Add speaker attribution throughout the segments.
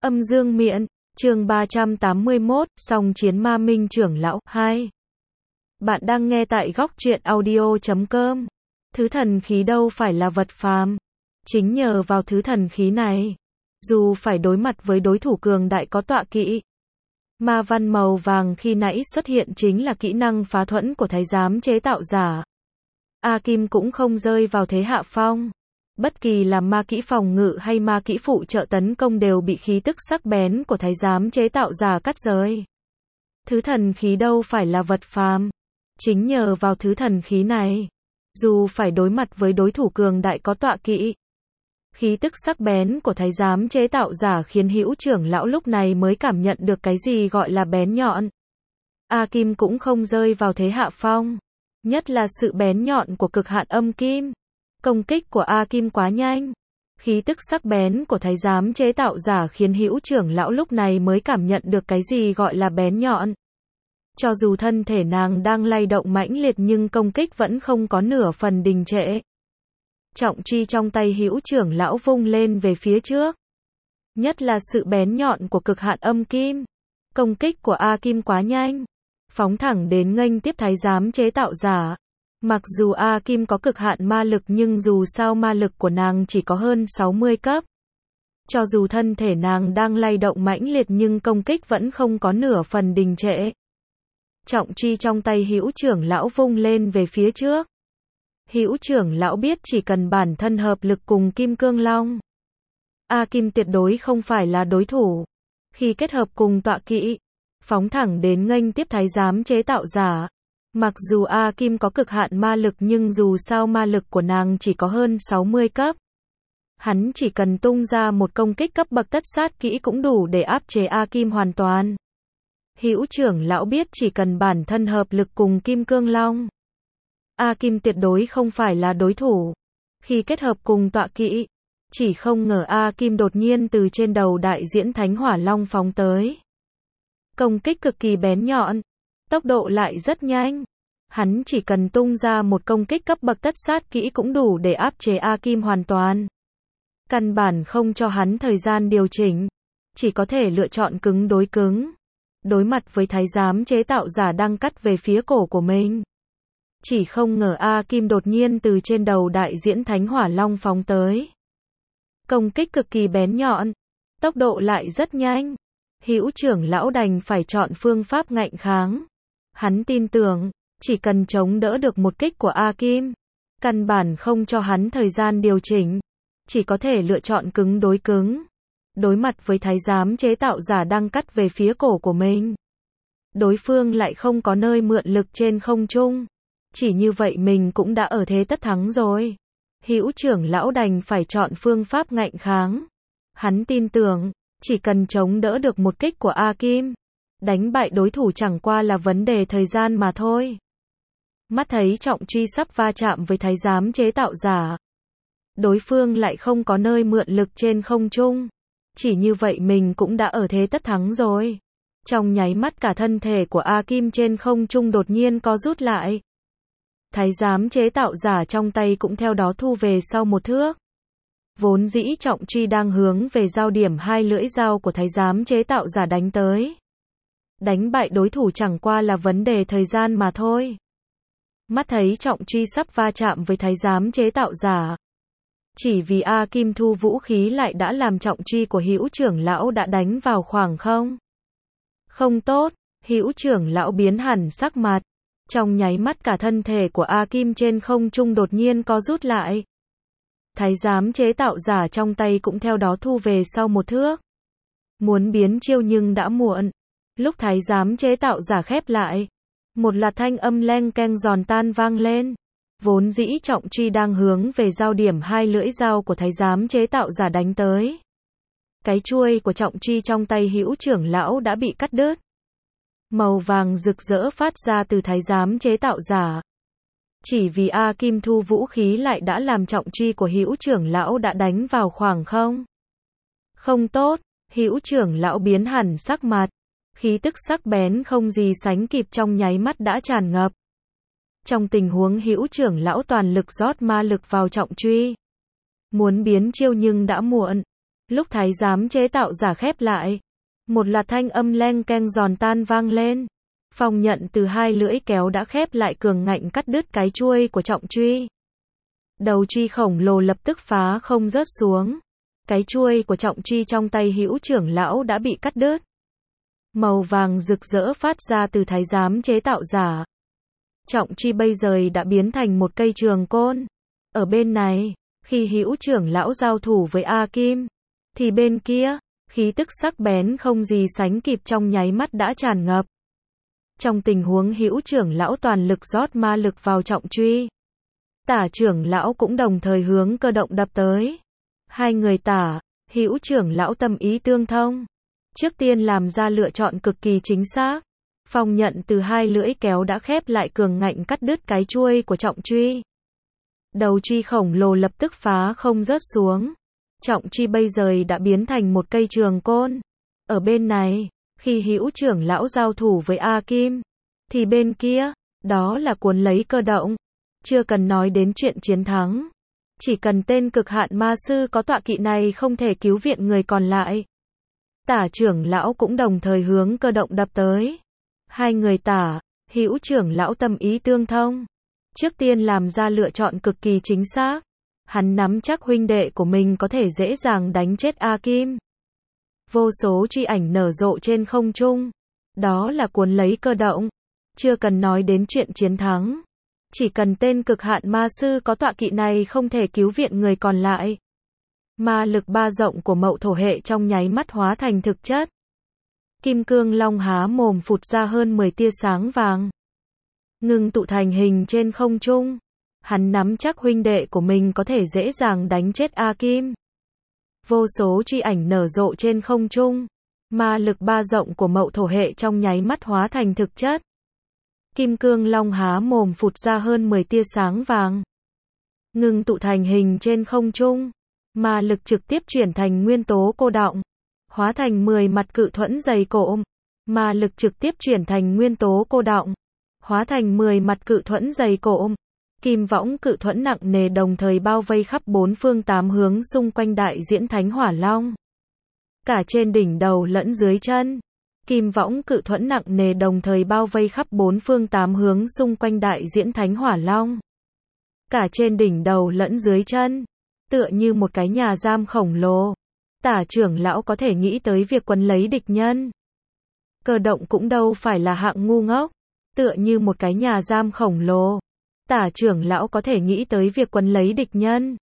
Speaker 1: Âm dương miện, chương 381, song chiến ma minh trưởng lão, 2. Bạn đang nghe tại góc truyện audio.com. Thứ thần khí đâu phải là vật phàm. Chính nhờ vào thứ thần khí này, dù phải đối mặt với đối thủ cường đại có tọa kỵ, ma văn màu vàng khi nãy xuất hiện chính là kỹ năng phá thuẫn của thái giám chế tạo giả. A Kim cũng không rơi vào thế hạ phong. Bất kỳ là ma kỹ phòng ngự hay ma kỹ phụ trợ tấn công đều bị khí tức sắc bén của thái giám chế tạo giả cắt rơi. Thứ thần khí đâu phải là vật phàm. Chính nhờ vào thứ thần khí này, dù phải đối mặt với đối thủ cường đại có tọa kỵ, khí tức sắc bén của thái giám chế tạo giả khiến Hữu trưởng lão lúc này mới cảm nhận được cái gì gọi là bén nhọn. A Kim cũng không rơi vào thế hạ phong, nhất là sự bén nhọn của cực hạn âm kim. Công kích của A Kim quá nhanh, khí tức sắc bén của thái giám chế tạo giả khiến Hữu trưởng lão lúc này mới cảm nhận được cái gì gọi là bén nhọn. Cho dù thân thể nàng đang lay động mãnh liệt nhưng công kích vẫn không có nửa phần đình trệ. Trọng truy trong tay Hữu trưởng lão vung lên về phía trước. Nhất là sự bén nhọn của cực hạn âm kim. Công kích của A Kim quá nhanh, phóng thẳng đến nghênh tiếp thái giám chế tạo giả. Mặc dù A Kim có cực hạn ma lực nhưng dù sao ma lực của nàng chỉ có hơn 60 cấp. Cho dù thân thể nàng đang lay động mãnh liệt nhưng công kích vẫn không có nửa phần đình trệ. Trọng truy trong tay Hữu trưởng lão vung lên về phía trước. Hữu trưởng lão biết chỉ cần bản thân hợp lực cùng Kim Cương Long, A Kim tuyệt đối không phải là đối thủ. Khi kết hợp cùng tọa kỵ, phóng thẳng đến nghênh tiếp thái giám chế tạo giả. Mặc dù A Kim có cực hạn ma lực nhưng dù sao ma lực của nàng chỉ có hơn 60 cấp. Hắn chỉ cần tung ra một công kích cấp bậc tất sát kỹ cũng đủ để áp chế A Kim hoàn toàn. Hữu trưởng lão biết chỉ cần bản thân hợp lực cùng Kim Cương Long, A Kim tuyệt đối không phải là đối thủ. Khi kết hợp cùng tọa kỵ, chỉ không ngờ A Kim đột nhiên từ trên đầu đại diễn Thánh Hỏa Long phóng tới. Công kích cực kỳ bén nhọn, tốc độ lại rất nhanh. Hắn chỉ cần tung ra một công kích cấp bậc tất sát kỹ cũng đủ để áp chế A Kim hoàn toàn. Căn bản không cho hắn thời gian điều chỉnh, chỉ có thể lựa chọn cứng đối cứng. Đối mặt với thái giám chế tạo giả đang cắt về phía cổ của mình. Chỉ không ngờ A Kim đột nhiên từ trên đầu đại diễn Thánh Hỏa Long phóng tới. Công kích cực kỳ bén nhọn, tốc độ lại rất nhanh. Hữu trưởng lão đành phải chọn phương pháp ngạnh kháng. Hắn tin tưởng, chỉ cần chống đỡ được một kích của A Kim, căn bản không cho hắn thời gian điều chỉnh, chỉ có thể lựa chọn cứng đối cứng. Đối mặt với thái giám chế tạo giả đang cắt về phía cổ của mình, đối phương lại không có nơi mượn lực trên không trung. Chỉ như vậy mình cũng đã ở thế tất thắng rồi. Hữu trưởng lão đành phải chọn phương pháp ngạnh kháng. Hắn tin tưởng, chỉ cần chống đỡ được một kích của A Kim, đánh bại đối thủ chẳng qua là vấn đề thời gian mà thôi. Mắt thấy trọng truy sắp va chạm với thái giám chế tạo giả, đối phương lại không có nơi mượn lực trên không trung. Chỉ như vậy mình cũng đã ở thế tất thắng rồi. Trong nháy mắt cả thân thể của A Kim trên không trung đột nhiên co rút lại. Thái giám chế tạo giả trong tay cũng theo đó thu về sau một thước. Vốn dĩ trọng truy đang hướng về giao điểm hai lưỡi dao của thái giám chế tạo giả đánh tới. Đánh bại đối thủ chẳng qua là vấn đề thời gian mà thôi. Mắt thấy trọng truy sắp va chạm với thái giám chế tạo giả. Chỉ vì A Kim thu vũ khí lại đã làm trọng truy của Hữu trưởng lão đã đánh vào khoảng không. Không tốt, Hữu trưởng lão biến hẳn sắc mặt. Trong nháy mắt cả thân thể của A Kim trên không trung đột nhiên co rút lại. Thái giám chế tạo giả trong tay cũng theo đó thu về sau một thước. Muốn biến chiêu nhưng đã muộn. Lúc thái giám chế tạo giả khép lại, một loạt thanh âm leng keng giòn tan vang lên. Vốn dĩ trọng truy đang hướng về giao điểm hai lưỡi dao của thái giám chế tạo giả đánh tới. Cái chuôi của trọng truy trong tay Hữu trưởng lão đã bị cắt đứt. Màu vàng rực rỡ phát ra từ thái giám chế tạo giả. Chỉ vì A Kim thu vũ khí lại đã làm trọng truy của Hữu trưởng lão đã đánh vào khoảng không. Không tốt, Hữu trưởng lão biến hẳn sắc mặt. Khí tức sắc bén không gì sánh kịp trong nháy mắt đã tràn ngập. Trong tình huống Hữu trưởng lão toàn lực rót ma lực vào trọng truy, muốn biến chiêu nhưng đã muộn. Lúc thái giám chế tạo giả khép lại, một loạt thanh âm leng keng giòn tan vang lên. Phong Nhận từ hai lưỡi kéo đã khép lại cường ngạnh cắt đứt cái chuôi của trọng truy. Đầu truy khổng lồ lập tức phá không rớt xuống. Cái chuôi của trọng truy trong tay Hữu trưởng lão đã bị cắt đứt. Màu vàng rực rỡ phát ra từ thái giám chế tạo giả. Trọng truy bây giờ đã biến thành một cây trường côn. Ở bên này, khi Hữu trưởng lão giao thủ với A Kim, thì bên kia, khí tức sắc bén không gì sánh kịp trong nháy mắt đã tràn ngập. Trong tình huống Hữu trưởng lão toàn lực rót ma lực vào trọng truy, Tả trưởng lão cũng đồng thời hướng cơ động đập tới. Hai người Tả, Hữu trưởng lão tâm ý tương thông. Trước tiên làm ra lựa chọn cực kỳ chính xác. Phong Nhận từ hai lưỡi kéo đã khép lại cường ngạnh cắt đứt cái chuôi của trọng truy. Đầu truy khổng lồ lập tức phá không rớt xuống. Trọng truy bây giờ đã biến thành một cây trường côn. Ở bên này, khi Hữu trưởng lão giao thủ với A Kim, thì bên kia, đó là cuốn lấy cơ động. Chưa cần nói đến chuyện chiến thắng. Chỉ cần tên cực hạn ma sư có tọa kỵ này không thể cứu viện người còn lại. Tả trưởng lão cũng đồng thời hướng cơ động đập tới. Hai người Tả, Hữu trưởng lão tâm ý tương thông. Trước tiên làm ra lựa chọn cực kỳ chính xác. Hắn nắm chắc huynh đệ của mình có thể dễ dàng đánh chết A Kim. Vô số truy ảnh nở rộ trên không trung. Đó là cuốn lấy cơ động. Chưa cần nói đến chuyện chiến thắng. Chỉ cần tên cực hạn ma sư có tọa kỵ này không thể cứu viện người còn lại. Ma lực ba rộng của Mậu Thổ hệ trong nháy mắt hóa thành thực chất. Kim cương long há mồm phụt ra hơn 10 tia sáng vàng. Ngưng tụ thành hình trên không trung. Hắn nắm chắc huynh đệ của mình có thể dễ dàng đánh chết A Kim. Vô số truy ảnh nở rộ trên không trung. Ma lực ba rộng của Mậu Thổ hệ trong nháy mắt hóa thành thực chất. Kim cương long há mồm phụt ra hơn 10 tia sáng vàng. Ngưng tụ thành hình trên không trung. Ma lực trực tiếp chuyển thành nguyên tố cô đọng. Hóa thành 10 mặt cự thuẫn dày cộm. Ma lực trực tiếp chuyển thành nguyên tố cô đọng. Hóa thành 10 mặt cự thuẫn dày cộm. Kim võng cự thuẫn nặng nề đồng thời bao vây khắp bốn phương tám hướng xung quanh đại diễn Thánh Hỏa Long. Cả trên đỉnh đầu lẫn dưới chân. Kim võng cự thuẫn nặng nề đồng thời bao vây khắp bốn phương tám hướng xung quanh đại diễn Thánh Hỏa Long. Cả trên đỉnh đầu lẫn dưới chân. Tựa như một cái nhà giam khổng lồ. Tả trưởng lão có thể nghĩ tới việc quấn lấy địch nhân. Cơ động cũng đâu phải là hạng ngu ngốc. Tựa như một cái nhà giam khổng lồ. Tả trưởng lão có thể nghĩ tới việc quấn lấy địch nhân.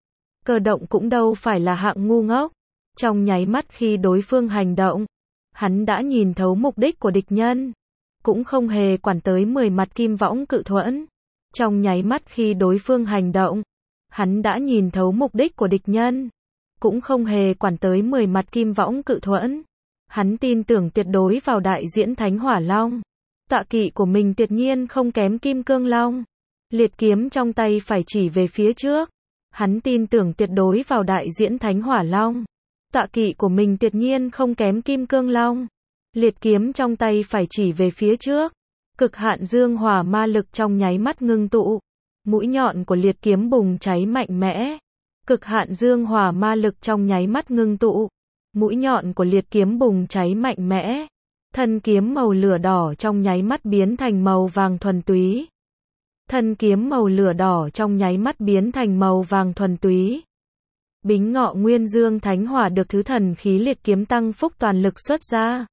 Speaker 1: Cơ động cũng đâu phải là hạng ngu ngốc. Trong nháy mắt khi đối phương hành động, hắn đã nhìn thấu mục đích của địch nhân. Cũng không hề quản tới 10 mặt kim võng cự thuẫn. Trong nháy mắt khi đối phương hành động, hắn đã nhìn thấu mục đích của địch nhân. Cũng không hề quản tới 10 mặt kim võng cự thuẫn. Hắn tin tưởng tuyệt đối vào đại diễn Thánh Hỏa Long. Tọa kỵ của mình tuyệt nhiên không kém Kim Cương Long. Liệt kiếm trong tay phải chỉ về phía trước. Hắn tin tưởng tuyệt đối vào đại diễn Thánh Hỏa Long. Tọa kỵ của mình tuyệt nhiên không kém Kim Cương Long. Liệt kiếm trong tay phải chỉ về phía trước. Cực hạn dương hỏa ma lực trong nháy mắt ngưng tụ. Mũi nhọn của liệt kiếm bùng cháy mạnh mẽ. Cực hạn dương hỏa ma lực trong nháy mắt ngưng tụ. Mũi nhọn của liệt kiếm bùng cháy mạnh mẽ. Thân kiếm màu lửa đỏ trong nháy mắt biến thành màu vàng thuần túy. Thân kiếm màu lửa đỏ trong nháy mắt biến thành màu vàng thuần túy. Bính ngọ nguyên dương thánh hỏa được thứ thần khí liệt kiếm tăng phúc toàn lực xuất ra.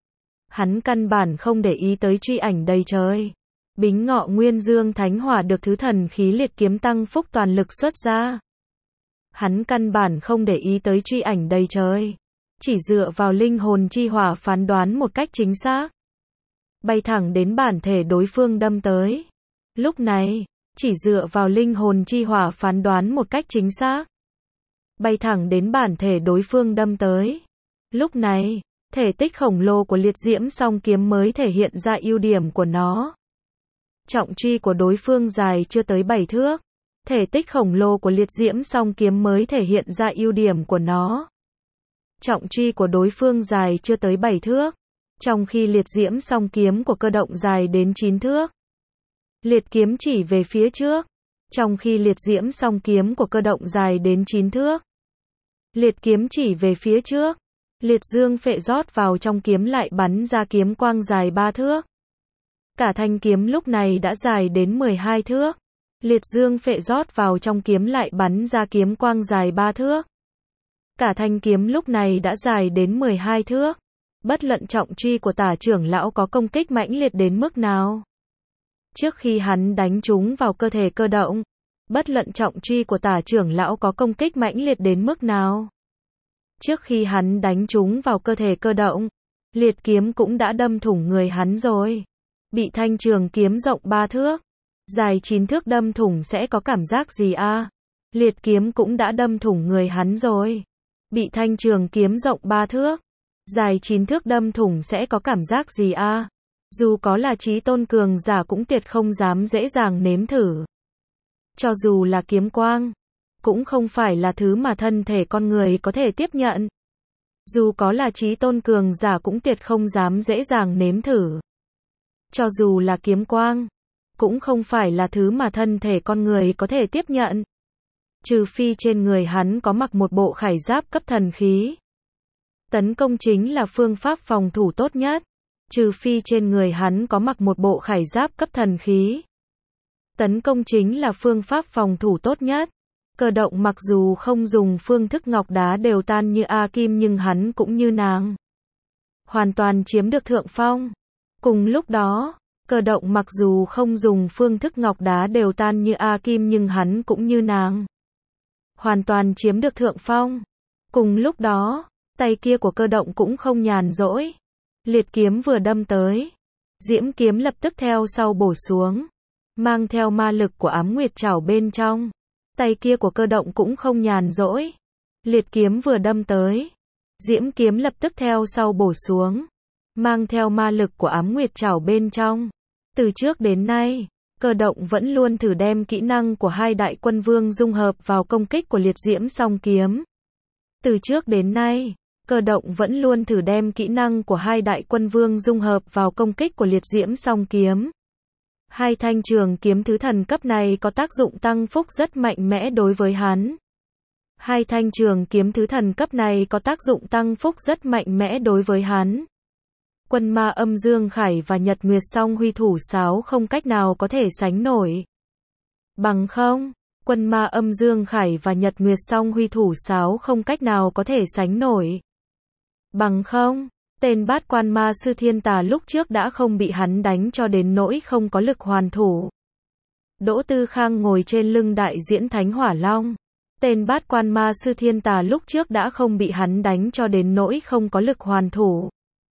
Speaker 1: Hắn căn bản không để ý tới truy ảnh đầy trời. Bính ngọ nguyên dương thánh hỏa được thứ thần khí liệt kiếm tăng phúc toàn lực xuất ra. Hắn căn bản không để ý tới truy ảnh đầy trời. Chỉ dựa vào linh hồn chi hỏa phán đoán một cách chính xác. Bay thẳng đến bản thể đối phương đâm tới. Lúc này, chỉ dựa vào linh hồn chi hỏa phán đoán một cách chính xác. Bay thẳng đến bản thể đối phương đâm tới. Lúc này, thể tích khổng lồ của liệt diễm song kiếm mới thể hiện ra ưu điểm của nó. Trọng truy của đối phương dài chưa tới 7 thước. Thể tích khổng lồ của liệt diễm song kiếm mới thể hiện ra ưu điểm của nó. Trọng truy của đối phương dài chưa tới 7 thước. Trong khi liệt diễm song kiếm của cơ động dài đến 9 thước. Liệt kiếm chỉ về phía trước. Trong khi liệt diễm song kiếm của cơ động dài đến 9 thước. Liệt kiếm chỉ về phía trước. Liệt dương phệ rót vào trong kiếm lại bắn ra kiếm quang dài 3 thước. Cả thanh kiếm lúc này đã dài đến 12 thước. Liệt dương phệ rót vào trong kiếm lại bắn ra kiếm quang dài 3 thước. Cả thanh kiếm lúc này đã dài đến 12 thước. Bất luận trọng truy của Tả trưởng lão có công kích mãnh liệt đến mức nào. Trước khi hắn đánh trúng vào cơ thể Cơ Động, bất luận trọng truy của Tả trưởng lão có công kích mãnh liệt đến mức nào. Trước khi hắn đánh trúng vào cơ thể Cơ Động, liệt kiếm cũng đã đâm thủng người hắn rồi. Bị thanh trường kiếm rộng 3 thước, dài 9 thước đâm thủng sẽ có cảm giác gì a? Liệt kiếm cũng đã đâm thủng người hắn rồi. Bị thanh trường kiếm rộng 3 thước, dài 9 thước đâm thủng sẽ có cảm giác gì a? Dù có là chí tôn cường giả cũng tuyệt không dám dễ dàng nếm thử. Cho dù là kiếm quang, cũng không phải là thứ mà thân thể con người có thể tiếp nhận. Dù có là chí tôn cường giả cũng tuyệt không dám dễ dàng nếm thử. Cho dù là kiếm quang, cũng không phải là thứ mà thân thể con người có thể tiếp nhận. Trừ phi trên người hắn có mặc một bộ khải giáp cấp thần khí. Tấn công chính là phương pháp phòng thủ tốt nhất. Trừ phi trên người hắn có mặc một bộ khải giáp cấp thần khí. Tấn công chính là phương pháp phòng thủ tốt nhất. Cơ Động mặc dù không dùng phương thức ngọc đá đều tan như A Kim nhưng hắn cũng như nàng. Hoàn toàn chiếm được thượng phong. Cùng lúc đó, Cơ Động mặc dù không dùng phương thức ngọc đá đều tan như A Kim nhưng hắn cũng như nàng. Hoàn toàn chiếm được thượng phong. Cùng lúc đó, tay kia của Cơ Động cũng không nhàn rỗi. Liệt kiếm vừa đâm tới, diễm kiếm lập tức theo sau bổ xuống, mang theo ma lực của Ám Nguyệt Trảo bên trong. Tay kia của Cơ Động cũng không nhàn rỗi. Liệt kiếm vừa đâm tới, diễm kiếm lập tức theo sau bổ xuống, mang theo ma lực của Ám Nguyệt Trảo bên trong. Từ trước đến nay, Cơ Động vẫn luôn thử đem kỹ năng của hai đại quân vương dung hợp vào công kích của liệt diễm song kiếm. Từ trước đến nay, Cơ Động vẫn luôn thử đem kỹ năng của hai đại quân vương dung hợp vào công kích của liệt diễm song kiếm. Hai thanh trường kiếm thứ thần cấp này có tác dụng tăng phúc rất mạnh mẽ đối với hắn. Hai thanh trường kiếm thứ thần cấp này có tác dụng tăng phúc rất mạnh mẽ đối với hắn. Quân ma âm Dương Khải và Nhật Nguyệt song huy thủ sáo không cách nào có thể sánh nổi. Bằng không, quân ma âm Dương Khải và Nhật Nguyệt song huy thủ sáo không cách nào có thể sánh nổi. Bằng không, tên bát quan ma sư Thiên Tà lúc trước đã không bị hắn đánh cho đến nỗi không có lực hoàn thủ. Đỗ Tư Khang ngồi trên lưng đại diễn Thánh Hỏa Long. Tên bát quan ma sư Thiên Tà lúc trước đã không bị hắn đánh cho đến nỗi không có lực hoàn thủ.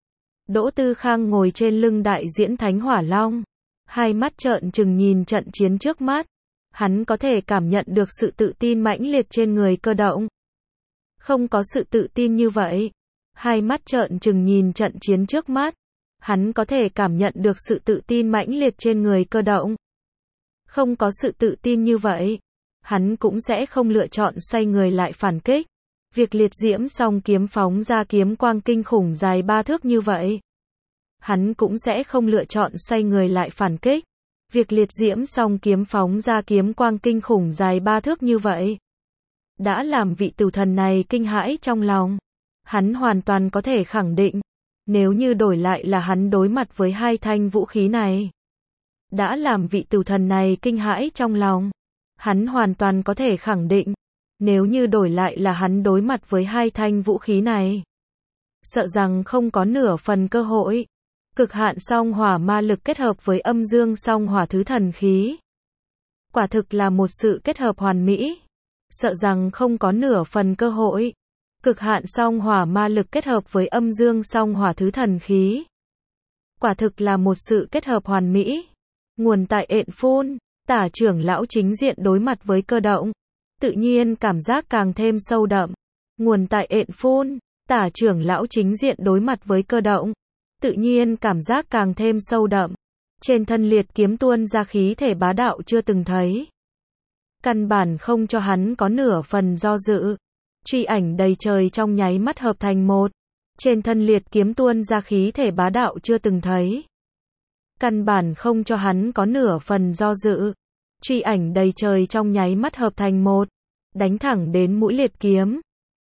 Speaker 1: Đỗ Tư Khang ngồi trên lưng đại diễn Thánh Hỏa Long. Hai mắt trợn trừng nhìn trận chiến trước mắt. Hắn có thể cảm nhận được sự tự tin mãnh liệt trên người Cơ Động. Không có sự tự tin như vậy. Hai mắt trợn trừng nhìn trận chiến trước mắt. Hắn có thể cảm nhận được sự tự tin mãnh liệt trên người Cơ Động. Không có sự tự tin như vậy, hắn cũng sẽ không lựa chọn xoay người lại phản kích. Việc liệt diễm song kiếm phóng ra kiếm quang kinh khủng dài 3 thước như vậy, hắn cũng sẽ không lựa chọn xoay người lại phản kích. Việc liệt diễm song kiếm phóng ra kiếm quang kinh khủng dài 3 thước như vậy, đã làm vị tử thần này kinh hãi trong lòng. Hắn hoàn toàn có thể khẳng định, nếu như đổi lại là hắn đối mặt với hai thanh vũ khí này, đã làm vị tử thần này kinh hãi trong lòng. Hắn hoàn toàn có thể khẳng định, nếu như đổi lại là hắn đối mặt với hai thanh vũ khí này, sợ rằng không có nửa phần cơ hội. Cực hạn song hỏa ma lực kết hợp với âm dương song hỏa thứ thần khí, quả thực là một sự kết hợp hoàn mỹ. Sợ rằng không có nửa phần cơ hội. Cực hạn song hỏa ma lực kết hợp với âm dương song hỏa thứ thần khí, quả thực là một sự kết hợp hoàn mỹ. Nguồn tại Ện Phun. Tả trưởng lão chính diện đối mặt với Cơ Động, tự nhiên cảm giác càng thêm sâu đậm. Nguồn tại Ện Phun. Tả trưởng lão chính diện đối mặt với Cơ Động, tự nhiên cảm giác càng thêm sâu đậm. Trên thân liệt kiếm tuôn ra khí thể bá đạo chưa từng thấy. Căn bản không cho hắn có nửa phần do dự. Truy ảnh đầy trời trong nháy mắt hợp thành một. Trên thân liệt kiếm tuôn ra khí thể bá đạo chưa từng thấy. Căn bản không cho hắn có nửa phần do dự. Truy ảnh đầy trời trong nháy mắt hợp thành một. Đánh thẳng đến mũi liệt kiếm.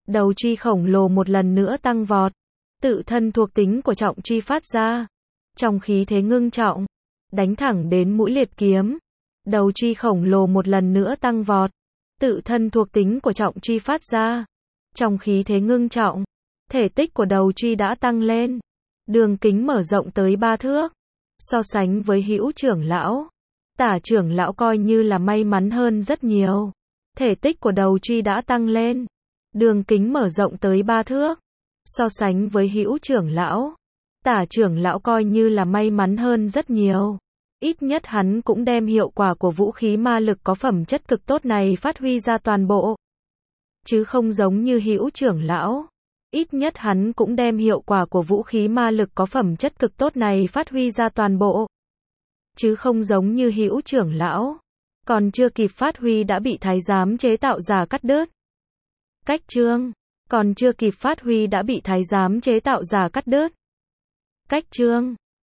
Speaker 1: Đầu truy khổng lồ một lần nữa tăng vọt. Tự thân thuộc tính của trọng truy phát ra. Trong khí thế ngưng trọng. Đánh thẳng đến mũi liệt kiếm. Đầu truy khổng lồ một lần nữa tăng vọt. Tự thân thuộc tính của trọng truy phát ra. Trong khí thế ngưng trọng. Thể tích của đầu truy đã tăng lên. Đường kính mở rộng tới 3 thước. So sánh với Hữu trưởng lão, Tả trưởng lão coi như là may mắn hơn rất nhiều. Thể tích của đầu truy đã tăng lên. Đường kính mở rộng tới 3 thước. So sánh với Hữu trưởng lão, Tả trưởng lão coi như là may mắn hơn rất nhiều. Ít nhất hắn cũng đem hiệu quả của vũ khí ma lực có phẩm chất cực tốt này phát huy ra toàn bộ. Chứ không giống như Hữu trưởng lão. Ít nhất hắn cũng đem hiệu quả của vũ khí ma lực có phẩm chất cực tốt này phát huy ra toàn bộ. Chứ không giống như Hữu trưởng lão. Còn chưa kịp phát huy đã bị thái giám chế tạo giả cắt đứt. Cách chương. Còn chưa kịp phát huy đã bị thái giám chế tạo giả cắt đứt. Cách chương.